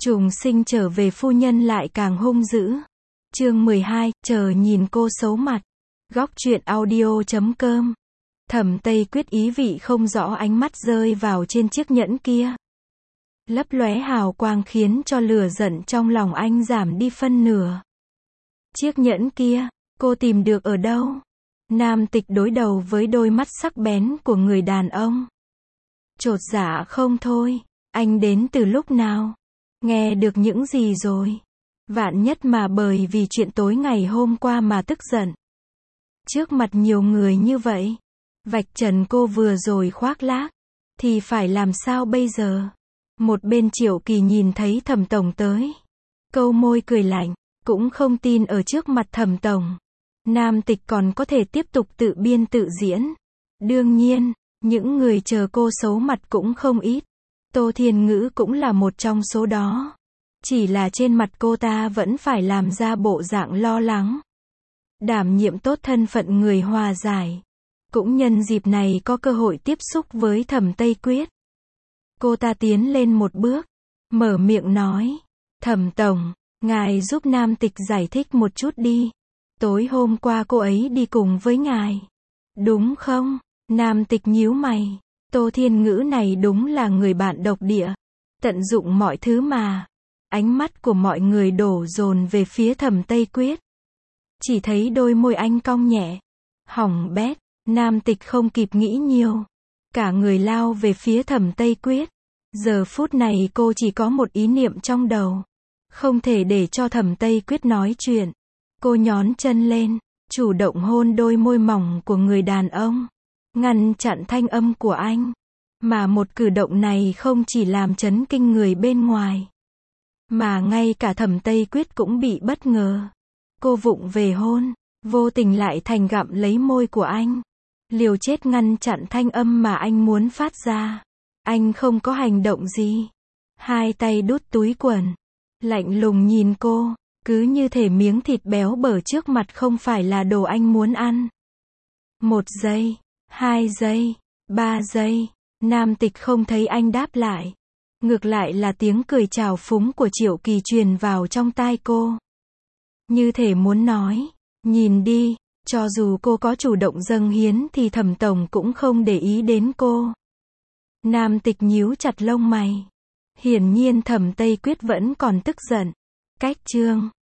Trùng sinh trở về phu nhân lại càng hung dữ. Chương 12, chờ nhìn cô xấu mặt. Góc truyện audio.com. Thẩm Tây Quyết ý vị không rõ ánh mắt rơi vào trên chiếc nhẫn kia. Lấp lóe hào quang khiến cho lửa giận trong lòng anh giảm đi phân nửa. Chiếc nhẫn kia, cô tìm được ở đâu? Nam Tịch đối đầu với đôi mắt sắc bén của người đàn ông. Chột dạ không thôi, anh đến từ lúc nào? Nghe được những gì rồi? Vạn nhất mà bởi vì chuyện tối ngày hôm qua mà tức giận. Trước mặt nhiều người như vậy, vạch trần cô vừa rồi khoác lác, thì phải làm sao bây giờ? Một bên Triệu Kỳ nhìn thấy Thẩm tổng tới, câu môi cười lạnh, cũng không tin ở trước mặt Thẩm tổng, Nam Tịch còn có thể tiếp tục tự biên tự diễn. Đương nhiên, những người chờ cô xấu mặt cũng không ít. Tô Thiên Ngữ cũng là một trong số đó. Chỉ là trên mặt cô ta vẫn phải làm ra bộ dạng lo lắng. Đảm nhiệm tốt thân phận người hòa giải. Cũng nhân dịp này có cơ hội tiếp xúc với Thẩm Tây Quyết. Cô ta tiến lên một bước, mở miệng nói, Thẩm tổng, ngài giúp Nam Tịch giải thích một chút đi. Tối hôm qua cô ấy đi cùng với ngài, đúng không? Nam Tịch nhíu mày, Tô Thiên Ngữ này đúng là người bạn độc địa, tận dụng mọi thứ mà. Ánh mắt của mọi người đổ dồn về phía Thẩm Tây Quyết. Chỉ thấy đôi môi anh cong nhẹ, hỏng bét. Nam Tịch không kịp nghĩ nhiều, cả người lao về phía Thẩm Tây Quyết. Giờ phút này cô chỉ có một ý niệm trong đầu, không thể để cho Thẩm Tây Quyết nói chuyện. Cô nhón chân lên, chủ động hôn đôi môi mỏng của người đàn ông, ngăn chặn thanh âm của anh. Mà một cử động này không chỉ làm chấn kinh người bên ngoài, mà ngay cả Thẩm Tây Quyết cũng bị bất ngờ. Cô vụng về hôn, vô tình lại thành gặm lấy môi của anh, liều chết ngăn chặn thanh âm mà anh muốn phát ra. Anh không có hành động gì, hai tay đút túi quần, lạnh lùng nhìn cô, cứ như thể miếng thịt béo bở trước mặt không phải là đồ anh muốn ăn. 1 giây, 2 giây, 3 giây, Nam Tịch không thấy anh đáp lại. Ngược lại là tiếng cười trào phúng của Triệu Kỳ truyền vào trong tai cô. Như thể muốn nói, nhìn đi, cho dù cô có chủ động dâng hiến thì Thẩm tổng cũng không để ý đến cô. Nam Tịch nhíu chặt lông mày. Hiển nhiên Thẩm Tây Quyết vẫn còn tức giận. Cách chương